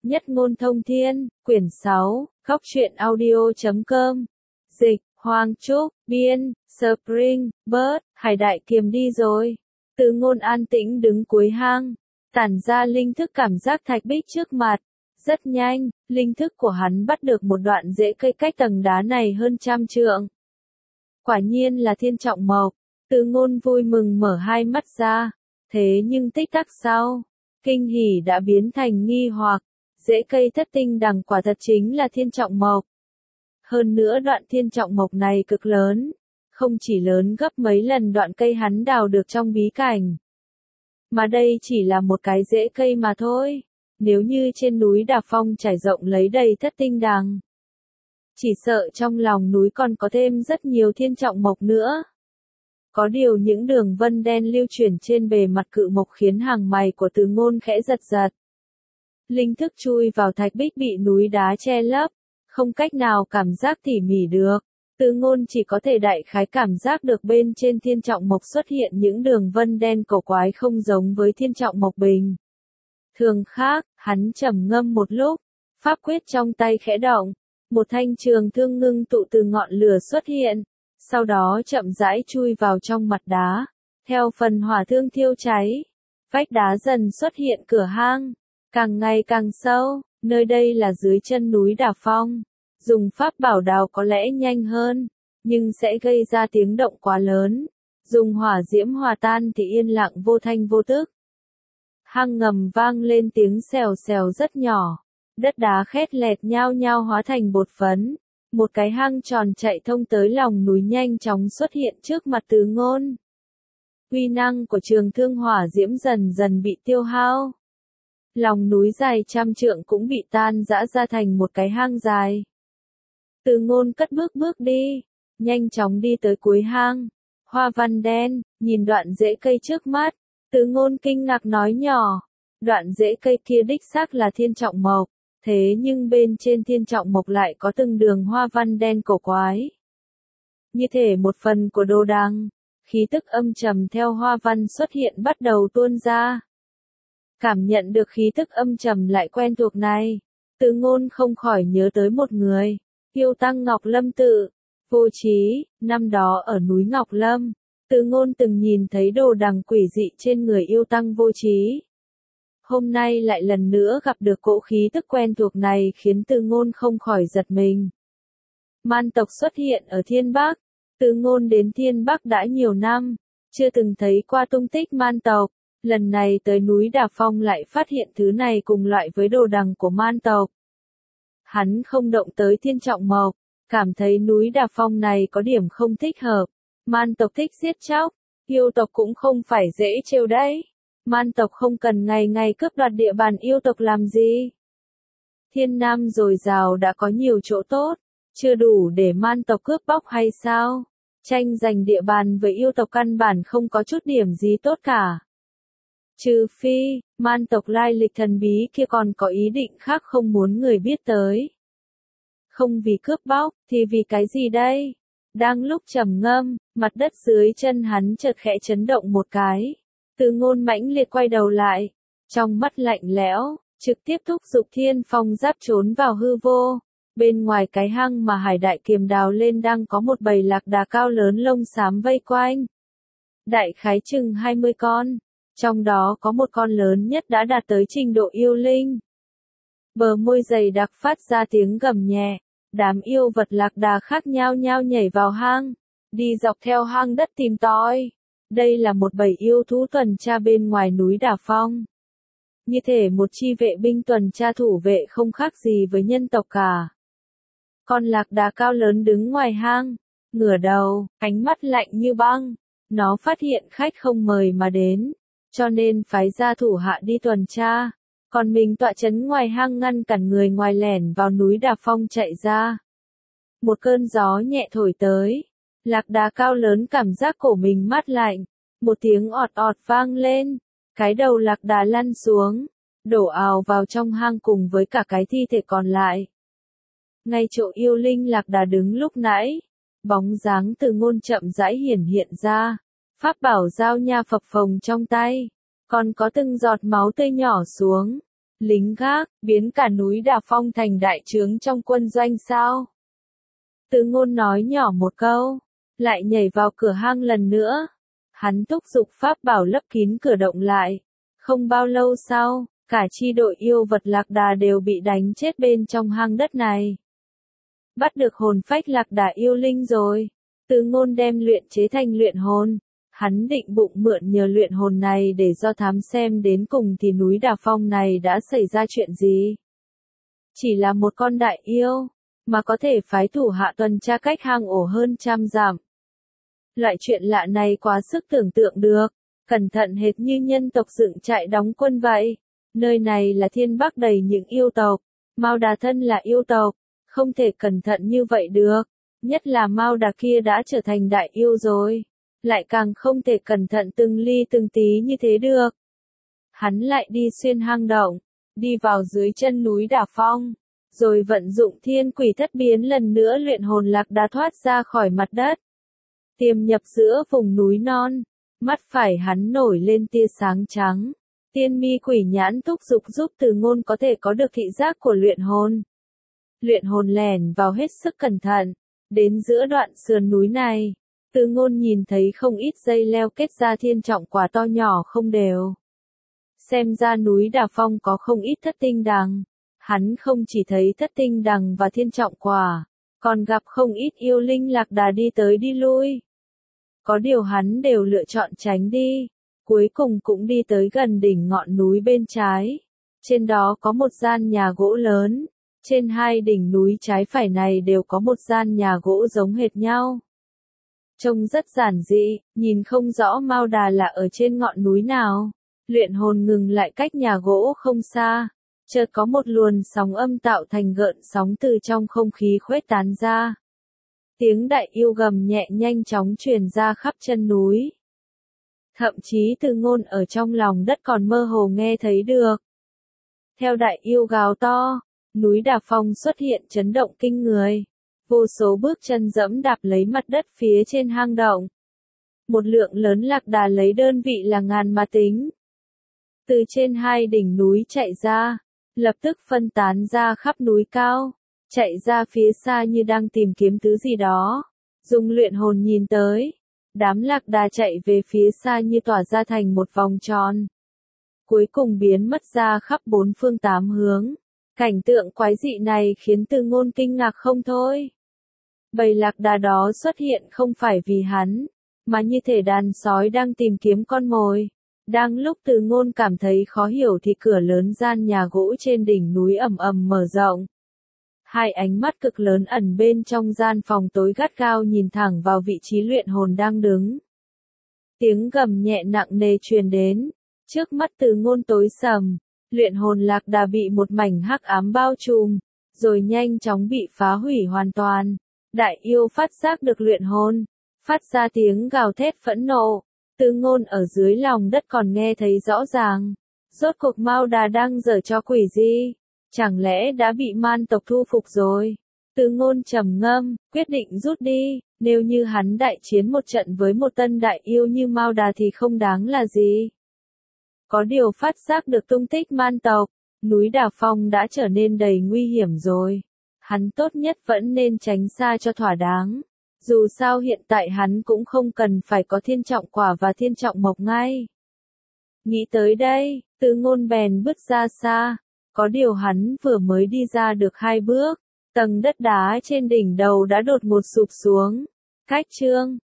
Nhất ngôn thông thiên, quyển 6, góc truyện audio.com. Dịch, Hoàng Trúc, biên, Spring, Bird, Hải Đại Kiềm đi rồi. Từ Ngôn an tĩnh đứng cuối hang, tản ra linh thức cảm giác thạch bích trước mặt. Rất nhanh, linh thức của hắn bắt được một đoạn rễ cây cách tầng đá này hơn 100 trượng. Quả nhiên là thiên trọng mộc. Từ Ngôn vui mừng mở hai mắt ra. Thế nhưng tích tắc sau, kinh hỉ đã biến thành nghi hoặc. Rễ cây thất tinh đằng quả thật chính là thiên trọng mộc. Hơn nữa đoạn thiên trọng mộc này cực lớn, không chỉ lớn gấp mấy lần đoạn cây hắn đào được trong bí cảnh. Mà đây chỉ là một cái rễ cây mà thôi. Nếu như trên núi Đà Phong trải rộng lấy đầy thất tinh đằng, chỉ sợ trong lòng núi còn có thêm rất nhiều thiên trọng mộc nữa. Có điều những đường vân đen lưu chuyển trên bề mặt cự mộc khiến hàng mày của Từ Ngôn khẽ giật giật. Linh thức chui vào thạch bích bị núi đá che lấp, không cách nào cảm giác tỉ mỉ được. Từ Ngôn chỉ có thể đại khái cảm giác được bên trên thiên trọng mộc xuất hiện những đường vân đen cổ quái không giống với thiên trọng mộc bình thường khác. Hắn trầm ngâm một lúc, pháp quyết trong tay khẽ động, một thanh trường thương ngưng tụ từ ngọn lửa xuất hiện, sau đó chậm rãi chui vào trong mặt đá. Theo phần hỏa thương thiêu cháy, vách đá dần xuất hiện cửa hang, càng ngày càng sâu. Nơi đây là dưới chân núi Đà Phong. Dùng pháp bảo đào có lẽ nhanh hơn, nhưng sẽ gây ra tiếng động quá lớn. Dùng hỏa diễm hòa tan thì yên lặng vô thanh vô tức. Hang ngầm vang lên tiếng xèo xèo rất nhỏ. Đất đá khét lẹt nhao nhao hóa thành bột phấn. Một cái hang tròn chạy thông tới lòng núi nhanh chóng xuất hiện trước mặt Từ Ngôn. Uy năng của trường thương hỏa diễm dần dần bị tiêu hao. Lòng núi dài 100 trượng cũng bị tan rã ra thành một cái hang dài. Từ Ngôn cất bước đi, nhanh chóng đi tới cuối hang. Hoa văn đen, nhìn đoạn rễ cây trước mắt, Từ Ngôn kinh ngạc nói nhỏ, đoạn rễ cây kia đích xác là thiên trọng mộc, thế nhưng bên trên thiên trọng mộc lại có từng đường hoa văn đen cổ quái. Như thể một phần của đồ đằng, khí tức âm trầm theo hoa văn xuất hiện bắt đầu tuôn ra. Cảm nhận được khí tức âm trầm lại quen thuộc này, Từ Ngôn không khỏi nhớ tới một người, yêu tăng Ngọc Lâm Tự. Vô Trí, năm đó ở núi Ngọc Lâm, Từ Ngôn từng nhìn thấy đồ đằng quỷ dị trên người yêu tăng Vô Trí. Hôm nay lại lần nữa gặp được cỗ khí tức quen thuộc này khiến Từ Ngôn không khỏi giật mình. Man tộc xuất hiện ở Thiên Bắc. Từ Ngôn đến Thiên Bắc đã nhiều năm, chưa từng thấy qua tung tích man tộc. Lần này tới núi Đà Phong lại phát hiện thứ này cùng loại với đồ đằng của man tộc. Hắn không động tới thiên trọng mộc, cảm thấy núi Đà Phong này có điểm không thích hợp. Man tộc thích giết chóc, yêu tộc cũng không phải dễ trêu đấy. Man tộc không cần ngày ngày cướp đoạt địa bàn yêu tộc làm gì. Thiên Nam dồi dào đã có nhiều chỗ tốt, chưa đủ để man tộc cướp bóc hay sao? Tranh giành địa bàn với yêu tộc căn bản không có chút điểm gì tốt cả. Trừ phi, man tộc lai lịch thần bí kia còn có ý định khác không muốn người biết tới. Không vì cướp bóc, thì vì cái gì đây? Đang lúc trầm ngâm, mặt đất dưới chân hắn chợt khẽ chấn động một cái. Từ Ngôn mãnh liệt quay đầu lại, trong mắt lạnh lẽo, trực tiếp thúc giục thiên phong giáp trốn vào hư vô. Bên ngoài cái hang mà Hải Đại Kiềm đào lên đang có một bầy lạc đà cao lớn lông xám vây quanh. Đại khái chừng 20 con. Trong đó có một con lớn nhất đã đạt tới trình độ yêu linh. Bờ môi dày đặc phát ra tiếng gầm nhẹ. Đám yêu vật lạc đà khác nhao nhao nhảy vào hang, đi dọc theo hang đất tìm tòi. Đây là một bầy yêu thú tuần tra bên ngoài núi Đà Phong. Như thể một chi vệ binh tuần tra thủ vệ không khác gì với nhân tộc cả. Con lạc đà cao lớn đứng ngoài hang, ngửa đầu, ánh mắt lạnh như băng. Nó phát hiện khách không mời mà đến, cho nên phái ra thủ hạ đi tuần tra. Còn mình tọa trấn ngoài hang ngăn cản người ngoài lẻn vào núi Đà Phong chạy ra. Một cơn gió nhẹ thổi tới. Lạc đà cao lớn cảm giác cổ mình mát lạnh. Một tiếng ọt ọt vang lên. Cái đầu lạc đà lăn xuống, đổ ào vào trong hang cùng với cả cái thi thể còn lại. Ngay chỗ yêu linh lạc đà đứng lúc nãy, bóng dáng Từ Ngôn chậm rãi hiển hiện ra. Pháp bảo giao nha phập phồng trong tay. Còn có từng giọt máu tươi nhỏ xuống. lính gác, biến cả núi Đà Phong thành đại trướng trong quân doanh sao? Từ Ngôn nói nhỏ một câu, lại nhảy vào cửa hang lần nữa. Hắn thúc giục pháp bảo lấp kín cửa động lại. Không bao lâu sau, cả chi đội yêu vật lạc đà đều bị đánh chết bên trong hang đất này. Bắt được hồn phách lạc đà yêu linh rồi. Từ Ngôn đem luyện chế thành luyện hồn. Hắn định bụng mượn nhờ luyện hồn này để do thám xem đến cùng thì núi Đà Phong này đã xảy ra chuyện gì. Chỉ là một con đại yêu, mà có thể phái thủ hạ tuần tra cách hang ổ hơn 100 dặm. Loại chuyện lạ này quá sức tưởng tượng được, cẩn thận hệt như nhân tộc dựng trại đóng quân vậy. Nơi này là thiên bắc đầy những yêu tộc, Mao Đà thân là yêu tộc, không thể cẩn thận như vậy được, nhất là Mao Đà kia đã trở thành đại yêu rồi, lại càng không thể cẩn thận từng ly từng tí như thế được. Hắn lại đi xuyên hang động, đi vào dưới chân núi Đà Phong, rồi vận dụng thiên quỷ thất biến lần nữa luyện hồn lạc đà thoát ra khỏi mặt đất. Tiềm nhập giữa vùng núi non, mắt phải hắn nổi lên tia sáng trắng. Tiên mi quỷ nhãn thúc giục giúp Từ Ngôn có thể có được thị giác của luyện hồn. Luyện hồn lẻn vào hết sức cẩn thận, đến giữa đoạn sườn núi này, Từ Ngôn nhìn thấy không ít dây leo kết ra thiên trọng quả to nhỏ không đều. Xem ra núi Đà Phong có không ít thất tinh đằng. Hắn không chỉ thấy thất tinh đằng và thiên trọng quả, còn gặp không ít yêu linh lạc đà đi tới đi lui. Có điều hắn đều lựa chọn tránh đi, cuối cùng cũng đi tới gần đỉnh ngọn núi bên trái. Trên đó có một gian nhà gỗ lớn, trên hai đỉnh núi trái phải này đều có một gian nhà gỗ giống hệt nhau. Trông rất giản dị, nhìn không rõ Mao Đà là ở trên ngọn núi nào. Luyện hồn ngừng lại cách nhà gỗ không xa. Chợt có một luồng sóng âm tạo thành gợn sóng từ trong không khí khuếch tán ra. Tiếng đại yêu gầm nhẹ nhanh chóng truyền ra khắp chân núi. Thậm chí Từ Ngôn ở trong lòng đất còn mơ hồ nghe thấy được. Theo đại yêu gào to, núi Đà Phong xuất hiện chấn động kinh người. Vô số bước chân dẫm đạp lấy mặt đất phía trên hang động. Một lượng lớn lạc đà lấy đơn vị là ngàn mà tính. Từ trên hai đỉnh núi chạy ra, lập tức phân tán ra khắp núi cao, chạy ra phía xa như đang tìm kiếm thứ gì đó. Dùng luyện hồn nhìn tới, đám lạc đà chạy về phía xa như tỏa ra thành một vòng tròn. Cuối cùng biến mất ra khắp bốn phương tám hướng. Cảnh tượng quái dị này khiến Từ Ngôn kinh ngạc không thôi. Bầy lạc đà đó xuất hiện không phải vì hắn, mà như thể đàn sói đang tìm kiếm con mồi. Đang lúc Từ Ngôn cảm thấy khó hiểu thì cửa lớn gian nhà gỗ trên đỉnh núi ầm ầm mở rộng. Hai ánh mắt cực lớn ẩn bên trong gian phòng tối gắt gao nhìn thẳng vào vị trí luyện hồn đang đứng. Tiếng gầm nhẹ nặng nề truyền đến, trước mắt Từ Ngôn tối sầm, luyện hồn lạc đà bị một mảnh hắc ám bao trùm, rồi nhanh chóng bị phá hủy hoàn toàn. Đại yêu phát giác được luyện hồn, phát ra tiếng gào thét phẫn nộ. Từ Ngôn ở dưới lòng đất còn nghe thấy rõ ràng. Rốt cuộc Mao Đà đang giở trò quỷ gì? Chẳng lẽ đã bị man tộc thu phục rồi? Từ Ngôn trầm ngâm, quyết định rút đi. Nếu như hắn đại chiến một trận với một tân đại yêu như Mao Đà thì không đáng là gì. Có điều phát giác được tung tích man tộc, núi Đà Phong đã trở nên đầy nguy hiểm rồi. Hắn tốt nhất vẫn nên tránh xa cho thỏa đáng. Dù sao hiện tại hắn cũng không cần phải có thiên trọng quả và thiên trọng mộc ngay. Nghĩ tới đây, Từ Ngôn bèn bước ra xa. Có điều hắn vừa mới đi ra được 2 bước, tầng đất đá trên đỉnh đầu đã đột ngột sụp xuống. Cách chương